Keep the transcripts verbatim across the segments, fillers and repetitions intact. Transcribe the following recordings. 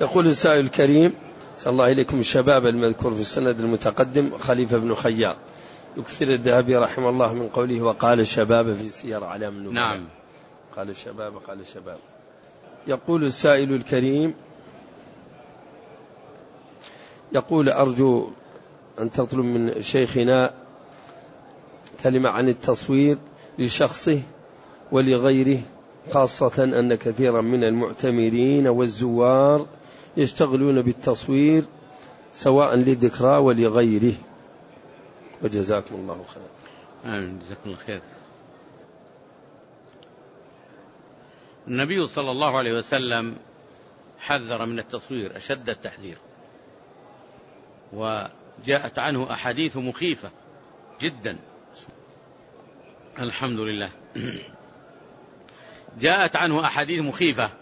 يقول السائل الكريم: صلى الله إليكم، الشباب المذكور في السند المتقدم خليفة بن خياط يكثر الذهبي رحمه الله من قوله وقال الشباب في سير أعلام النبلاء. نعم. قال الشباب قال الشباب. يقول السائل الكريم، يقول: أرجو أن تطلب من شيخنا كلمة عن التصوير لشخصه ولغيره، خاصة أن كثيرا من المعتمرين والزوار يشتغلون بالتصوير سواء للذكرى ولغيره، وجزاكم الله خير. آمين، جزاكم الله خير. النبي صلى الله عليه وسلم حذر من التصوير أشد التحذير، وجاءت عنه أحاديث مخيفة جدا. الحمد لله. جاءت عنه أحاديث مخيفة،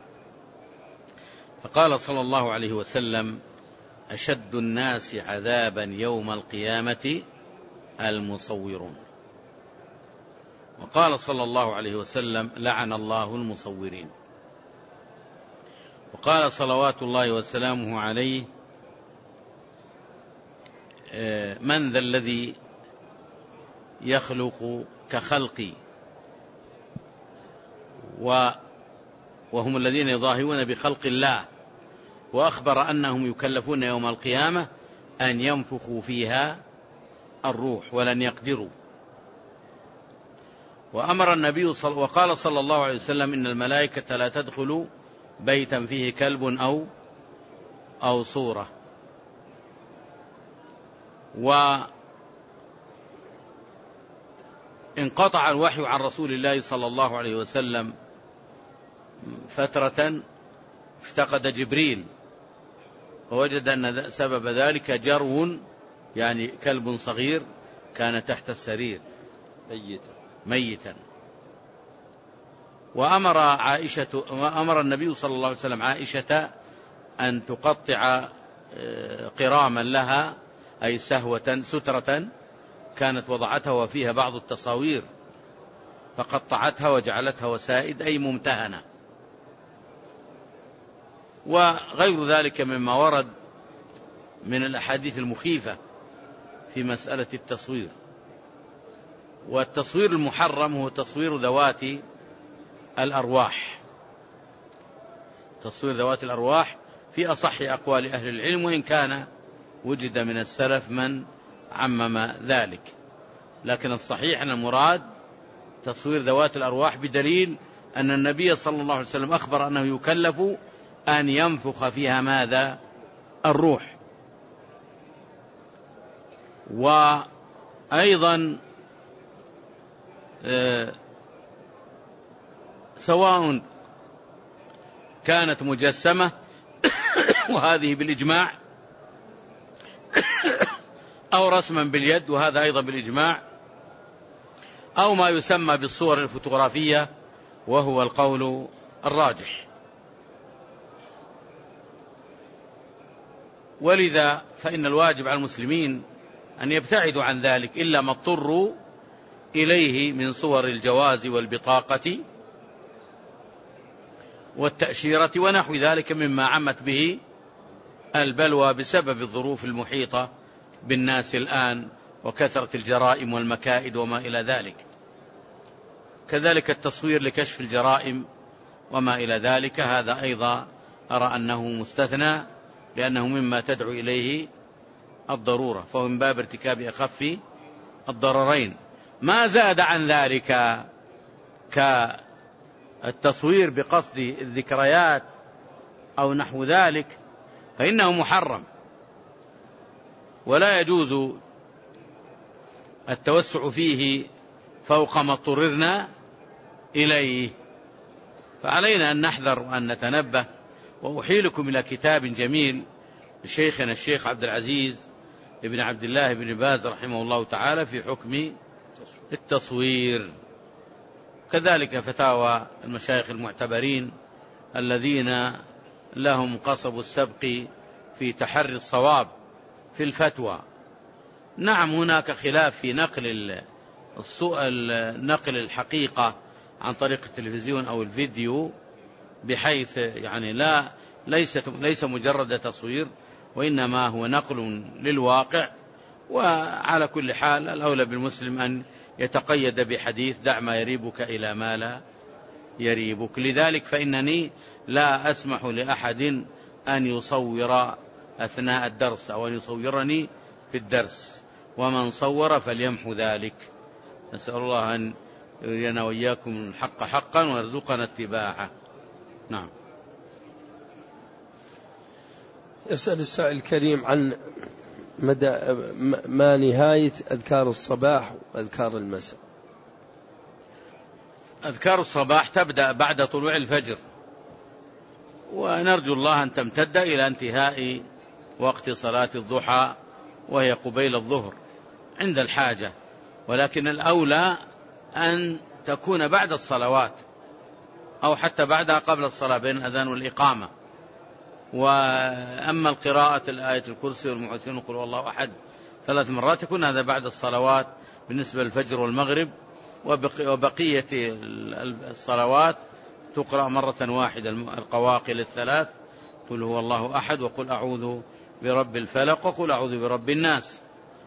فقال صلى الله عليه وسلم: أشد الناس عذابا يوم القيامة المصورون. وقال صلى الله عليه وسلم: لعن الله المصورين. وقال صلوات الله وسلامه عليه: من ذا الذي يخلق كخلقي، وهم الذين يضاهون بخلق الله، وأخبر أنهم يكلفون يوم القيامة أن ينفخوا فيها الروح ولن يقدروا. وأمر النبي صل... وقال صلى الله عليه وسلم: إن الملائكة لا تدخل بيتا فيه كلب أو أو صورة. وانقطع الوحي عن رسول الله صلى الله عليه وسلم فترة، افتقد جبريل، ووجد أن سبب ذلك جرو، يعني كلب صغير كان تحت السرير ميتا ميتا. وأمر عائشة وأمر النبي صلى الله عليه وسلم عائشة أن تقطع قراما لها، أي سهوة سترة كانت وضعتها وفيها بعض التصاوير، فقطعتها وجعلتها وسائد، أي ممتهنة. وغير ذلك مما ورد من الأحاديث المخيفة في مسألة التصوير. والتصوير المحرم هو تصوير ذوات الأرواح، تصوير ذوات الأرواح في أصح أقوال أهل العلم، وإن كان وجد من السلف من عمم ذلك، لكن الصحيح أن المراد تصوير ذوات الأرواح، بدليل أن النبي صلى الله عليه وسلم أخبر أنه يكلف أن ينفخ فيها ماذا؟ الروح. وأيضا سواء كانت مجسمة وهذه بالإجماع، أو رسما باليد وهذا أيضا بالإجماع، أو ما يسمى بالصور الفوتوغرافية وهو القول الراجح. ولذا فإن الواجب على المسلمين أن يبتعدوا عن ذلك إلا ما اضطروا إليه من صور الجواز والبطاقة والتأشيرة ونحو ذلك مما عمت به البلوى بسبب الظروف المحيطة بالناس الآن وكثرة الجرائم والمكائد وما إلى ذلك. كذلك التصوير لكشف الجرائم وما إلى ذلك، هذا أيضا أرى أنه مستثنى، لأنه مما تدعو إليه الضرورة، فهو من باب ارتكاب أخف الضررين. ما زاد عن ذلك كالتصوير بقصد الذكريات أو نحو ذلك فإنه محرم، ولا يجوز التوسع فيه فوق ما اضطررنا إليه، فعلينا أن نحذر وأن نتنبه. وأحيلكم إلى كتاب جميل لشيخنا الشيخ عبد العزيز ابن عبد الله بن باز رحمه الله تعالى في حكم التصوير، كذلك فتاوى المشايخ المعتبرين الذين لهم قصب السبق في تحري الصواب في الفتوى. نعم هناك خلاف في نقل نقل الحقيقة عن طريق التلفزيون أو الفيديو، بحيث يعني لا ليس ليس مجرد تصوير، وإنما هو نقل للواقع. وعلى كل حال الأولى بالمسلم أن يتقيد بحديث دع ما يريبك إلى ما لا يريبك. لذلك فإنني لا أسمح لأحد أن يصور أثناء الدرس أو أن يصورني في الدرس، ومن صور فليمحو ذلك. نسأل الله أن يرينا وإياكم الحق حقا ويرزقنا اتباعه. نعم. يسأل السائل الكريم عن مدى ما نهاية أذكار الصباح وأذكار المساء. أذكار الصباح تبدأ بعد طلوع الفجر، ونرجو الله أن تمتد إلى انتهاء وقت صلاة الضحى وهي قبيل الظهر عند الحاجة، ولكن الأولى أن تكون بعد الصلوات أو حتى بعدها قبل الصلاة بين الأذان والإقامة. وأما القراءة الآية الكرسي والمعوذين وقل هو الله أحد ثلاث مرات يكون هذا بعد الصلوات بالنسبة للفجر والمغرب، وبقية الصلوات تقرأ مرة واحدة القواقل الثلاث قل هو الله أحد وقل أعوذ برب الفلق وقل أعوذ برب الناس.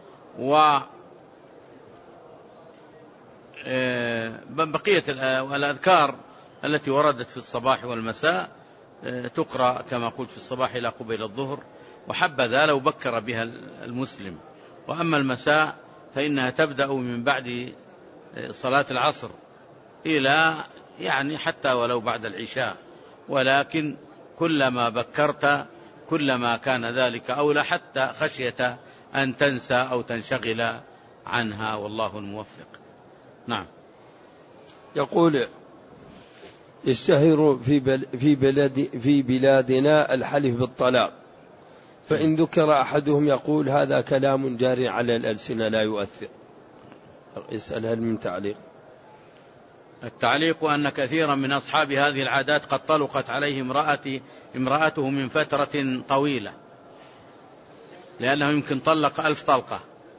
وبقية الأذكار التي وردت في الصباح والمساء تقرأ كما قلت في الصباح إلى قبيل الظهر، وحبذا لو بكر بها المسلم. وأما المساء فإنها تبدأ من بعد صلاة العصر إلى يعني حتى ولو بعد العشاء، ولكن كلما بكرت كلما كان ذلك أولى، حتى خشية أن تنسى أو تنشغل عنها، والله الموفق. نعم. يقول يشتهر في في بلد في بلادنا الحلف بالطلاق، فإن ذكر أحدهم يقول هذا كلام جاري على الألسنة لا يؤثر. يسأل هل من تعليق؟ التعليق أن كثيرا من أصحاب هذه العادات قد طلقت عليه امرأتي امرأته من فترة طويلة، لأنه يمكن طلق ألف طلقة.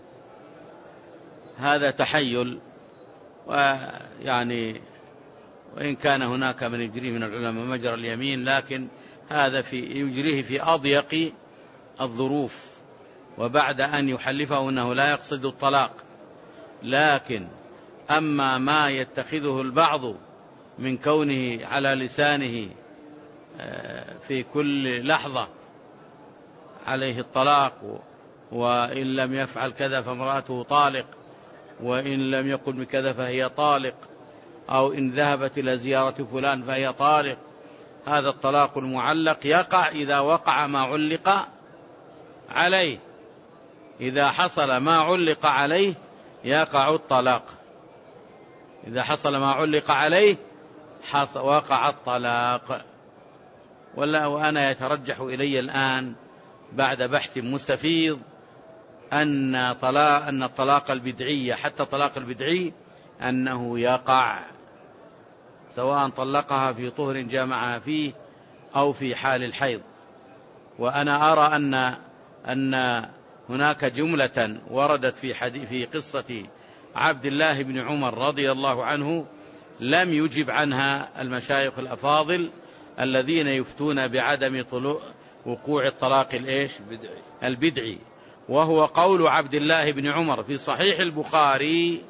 هذا تحيل، ويعني وإن كان هناك من يجريه من العلماء مجرى اليمين، لكن هذا في يجريه في أضيق الظروف وبعد أن يحلفه أنه لا يقصد الطلاق. لكن أما ما يتخذه البعض من كونه على لسانه في كل لحظة عليه الطلاق، وإن لم يفعل كذا فامرأته طالق، وإن لم يقل بكذا فهي طالق، أو إن ذهبت إلى زيارة فلان فهي طالق، هذا الطلاق المعلق يقع إذا وقع ما علق عليه. إذا حصل ما علق عليه يقع الطلاق، إذا حصل ما علق عليه وقع الطلاق. ولا وأنا يترجح إلي الآن بعد بحث مستفيض أن طلاق أن الطلاق البدعي حتى الطلاق البدعي أنه يقع، سواء طلقها في طهر جامعها فيه أو في حال الحيض. وأنا أرى أن أن هناك جملة وردت في حديث في قصة عبد الله بن عمر رضي الله عنه لم يجب عنها المشايخ الأفاضل الذين يفتون بعدم طلوع وقوع الطلاق الإيش البدعي. البدعي وهو قول عبد الله بن عمر في صحيح البخاري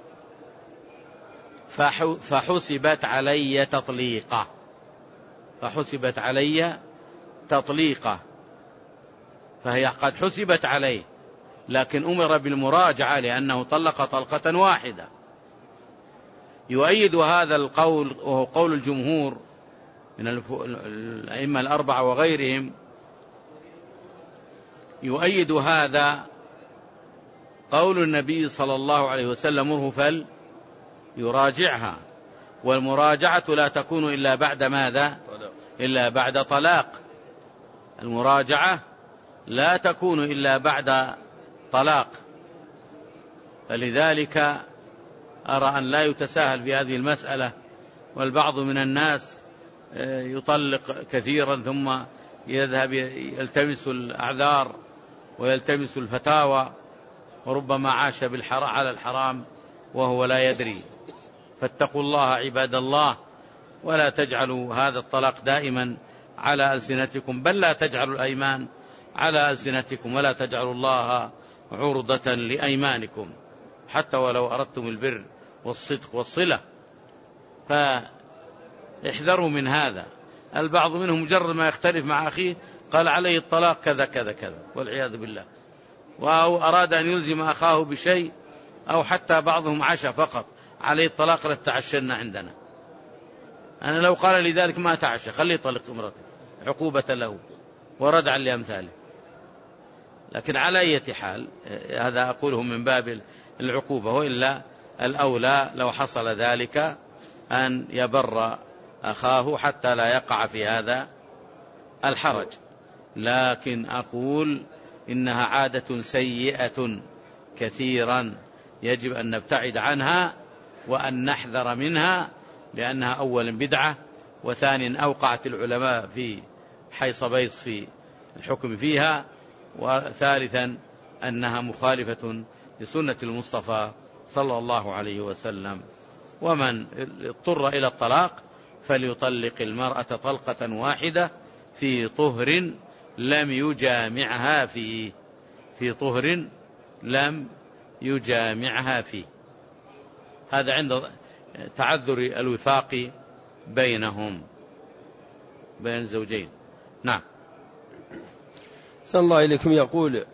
فحسبت علي تطليقة، فحسبت علي تطليقة، فهي قد حسبت عليه، لكن أمر بالمراجعة لأنه طلق طلقة واحدة. يؤيد هذا القول وهو قول الجمهور من الأئمة الأربعة وغيرهم، يؤيد هذا قول النبي صلى الله عليه وسلم مره فل يراجعها، والمراجعة لا تكون إلا بعد ماذا؟ إلا بعد طلاق. المراجعة لا تكون إلا بعد طلاق، فلذلك أرى أن لا يتساهل في هذه المسألة. والبعض من الناس يطلق كثيرا ثم يذهب يلتمس الأعذار ويلتمس الفتاوى، وربما عاش بالحرام على الحرام وهو لا يدري. فاتقوا الله عباد الله، ولا تجعلوا هذا الطلاق دائما على ألسنتكم، بل لا تجعلوا الأيمان على ألسنتكم ولا تجعلوا الله عرضة لأيمانكم حتى ولو أردتم البر والصدق والصلة. فاحذروا من هذا. البعض منهم مجرد ما يختلف مع أخيه قال عليه الطلاق كذا كذا كذا والعياذ بالله، أو أراد أن يلزم أخاه بشيء، أو حتى بعضهم عشى فقط عليه الطلاق لتعشنا عندنا. أنا لو قال لي ذلك ما تعشى، خليه يطلق امرته عقوبة له وردعا لأمثاله. لكن على أي حال هذا أقوله من باب العقوبة، وإلا الأولى لو حصل ذلك أن يبر أخاه حتى لا يقع في هذا الحرج. لكن أقول إنها عادة سيئة كثيرا يجب أن نبتعد عنها وأن نحذر منها، لأنها أولا بدعة، وثانيا أوقعت العلماء في حيص بيص في الحكم فيها، وثالثا أنها مخالفة لسنة المصطفى صلى الله عليه وسلم. ومن اضطر إلى الطلاق فليطلق المرأة طلقة واحدة في طهر لم يجامعها فيه، في طهر لم يجامعها فيه. هذا عند تعذر الوفاق بينهم بين الزوجين. نعم. صلى الله إليكم. يقول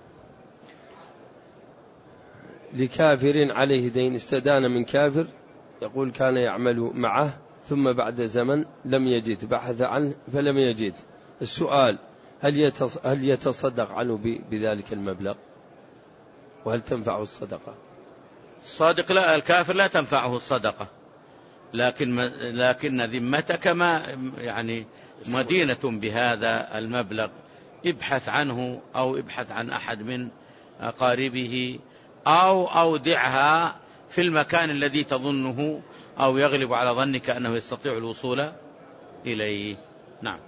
لكافر عليه دين، استدان من كافر، يقول كان يعمل معه ثم بعد زمن لم يجد، بحث عنه فلم يجد. السؤال هل هل يتصدق عنه بذلك المبلغ، وهل تنفعه الصدقة؟ الصادق لا، الكافر لا تنفعه الصدقة، لكن لكن ذمتك ما يعني مدينة بهذا المبلغ، ابحث عنه أو ابحث عن أحد من أقاربه أو أودعها في المكان الذي تظنه أو يغلب على ظنك أنه يستطيع الوصول إليه. نعم.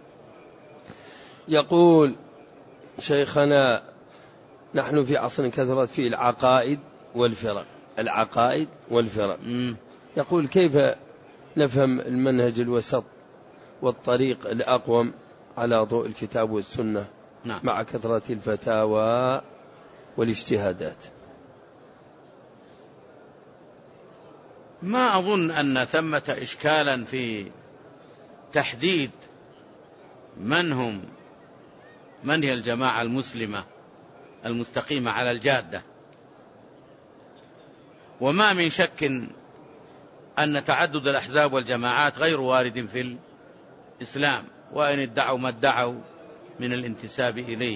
يقول شيخنا نحن في عصر كثرت فيه العقائد والفرق، العقائد والفرق. م. يقول كيف نفهم المنهج الوسط والطريق الأقوم على ضوء الكتاب والسنة؟ نعم. مع كثرة الفتاوى والاجتهادات. ما أظن أن ثمة إشكالا في تحديد من هم من هي الجماعة المسلمة المستقيمة على الجادة، وما من شك أن تعدد الأحزاب والجماعات غير وارد في الإسلام، وإن ادعوا ما ادعوا من الانتساب إليه.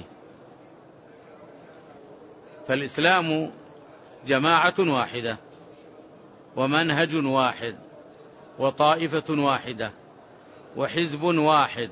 فالإسلام جماعة واحدة ومنهج واحد وطائفة واحدة وحزب واحد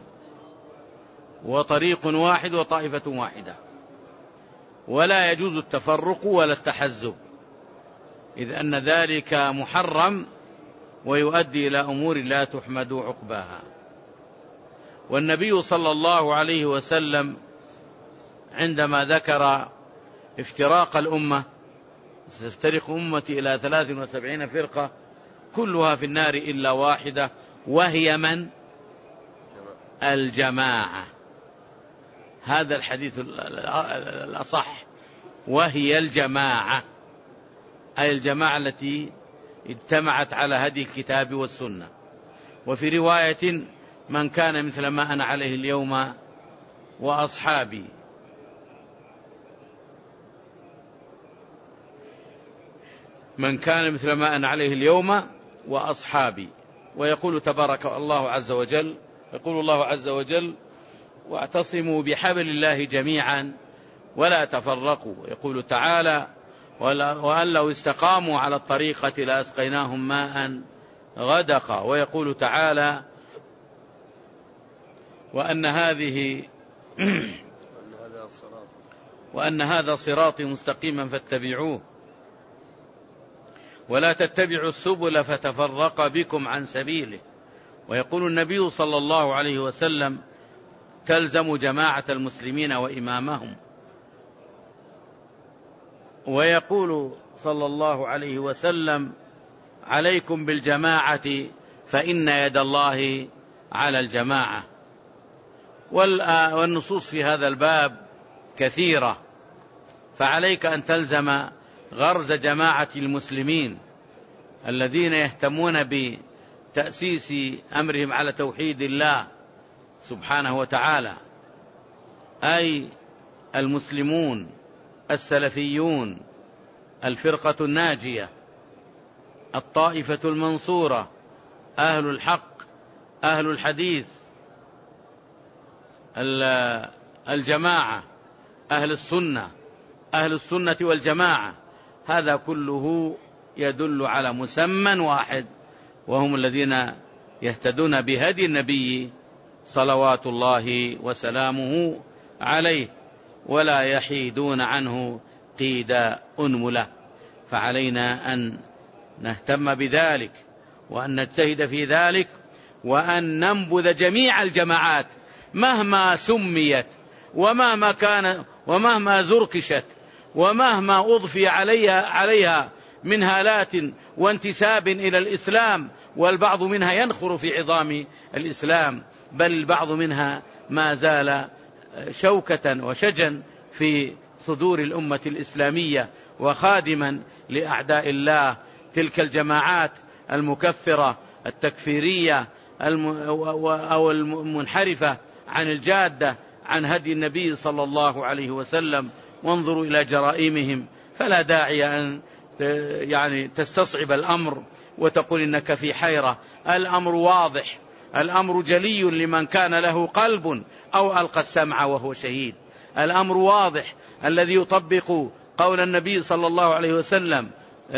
وطريق واحد وطائفة واحدة، ولا يجوز التفرق ولا التحزب، إذ أن ذلك محرم ويؤدي إلى أمور لا تحمد عقباها. والنبي صلى الله عليه وسلم عندما ذكر افتراق الأمة، ستفترق أمتي إلى ثلاث وسبعين فرقة كلها في النار إلا واحدة، وهي من؟ الجماعة. هذا الحديث الأصح، وهي الجماعة، أي الجماعة التي اجتمعت على هدي الكتاب والسنة. وفي رواية من كان مثل ما أنا عليه اليوم وأصحابي. من كان مثل ما أنا عليه اليوم وأصحابي. ويقول تبارك الله عز وجل، يقول الله عز وجل: واعتصموا بحبل الله جميعا ولا تفرقوا. يقول تعالى: وأن لو استقاموا على الطريقة لأسقيناهم ماء غدقا. ويقول تعالى: وأن هذه وأن هذا صراطي مستقيما فاتبعوه ولا تتبعوا السبل فتفرق بكم عن سبيله. ويقول النبي صلى الله عليه وسلم: تلزم جماعة المسلمين وإمامهم. ويقول صلى الله عليه وسلم: عليكم بالجماعة فإن يد الله على الجماعة. والنصوص في هذا الباب كثيرة، فعليك أن تلزم غرز جماعة المسلمين الذين يهتمون بتأسيس أمرهم على توحيد الله سبحانه وتعالى، أي المسلمون السلفيون، الفرقة الناجية، الطائفة المنصورة، أهل الحق، أهل الحديث، الجماعة، أهل السنة، أهل السنة والجماعة. هذا كله يدل على مسمى واحد، وهم الذين يهتدون بهدي النبي صلوات الله وسلامه عليه، ولا يحيدون عنه قيد أنملة. فعلينا أن نهتم بذلك، وأن نجتهد في ذلك، وأن ننبذ جميع الجماعات مهما سميت، ومهما كان، ومهما زركشت، ومهما أضفي عليها, عليها من هالات وانتساب إلى الإسلام، والبعض منها ينخر في عظام الإسلام، بل البعض منها ما زال شوكة وشجا في صدور الأمة الإسلامية وخادما لأعداء الله. تلك الجماعات المكفرة التكفيرية أو المنحرفة عن الجادة عن هدي النبي صلى الله عليه وسلم، وانظروا إلى جرائمهم، فلا داعي أن يعني تستصعب الأمر وتقول إنك في حيرة. الأمر واضح، الأمر جلي لمن كان له قلب أو ألقى السمع وهو شهيد. الأمر واضح، الذي يطبق قول النبي صلى الله عليه وسلم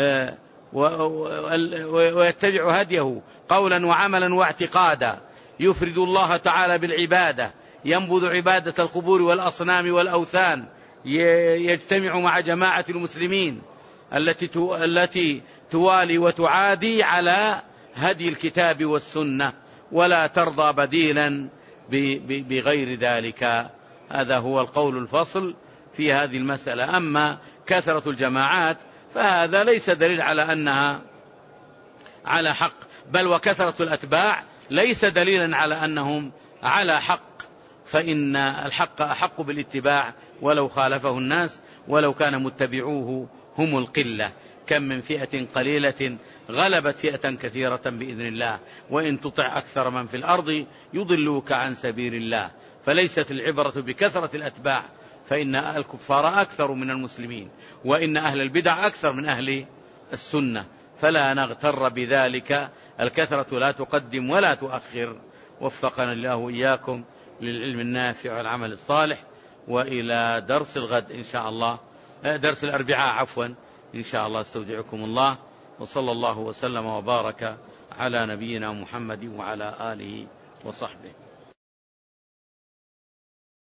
ويتبع هديه قولا وعملا واعتقادا، يفرد الله تعالى بالعبادة، ينبذ عبادة القبور والأصنام والأوثان، يجتمع مع جماعة المسلمين التي التي توالي وتعادي على هدي الكتاب والسنة، ولا ترضى بديلا بغير ذلك. هذا هو القول الفصل في هذه المسألة. أما كثرة الجماعات فهذا ليس دليل على أنها على حق، بل وكثرة الأتباع ليس دليلا على أنهم على حق، فإن الحق أحق بالاتباع ولو خالفه الناس، ولو كان متبعوه هم القلة. كم من فئة قليلة غلبت فئة كثيرة بإذن الله، وإن تطع أكثر من في الأرض يضلوك عن سبيل الله. فليست العبرة بكثرة الأتباع، فإن الكفار أكثر من المسلمين، وإن أهل البدع أكثر من أهل السنة، فلا نغتر بذلك. الكثرة لا تقدم ولا تؤخر. وفقنا الله وإياكم للعلم النافع والعمل الصالح. وإلى درس الغد إن شاء الله، درس الأربعاء عفوا إن شاء الله، استودعكم الله، وصلى الله وسلم وبارك على نبينا محمد وعلى آله وصحبه.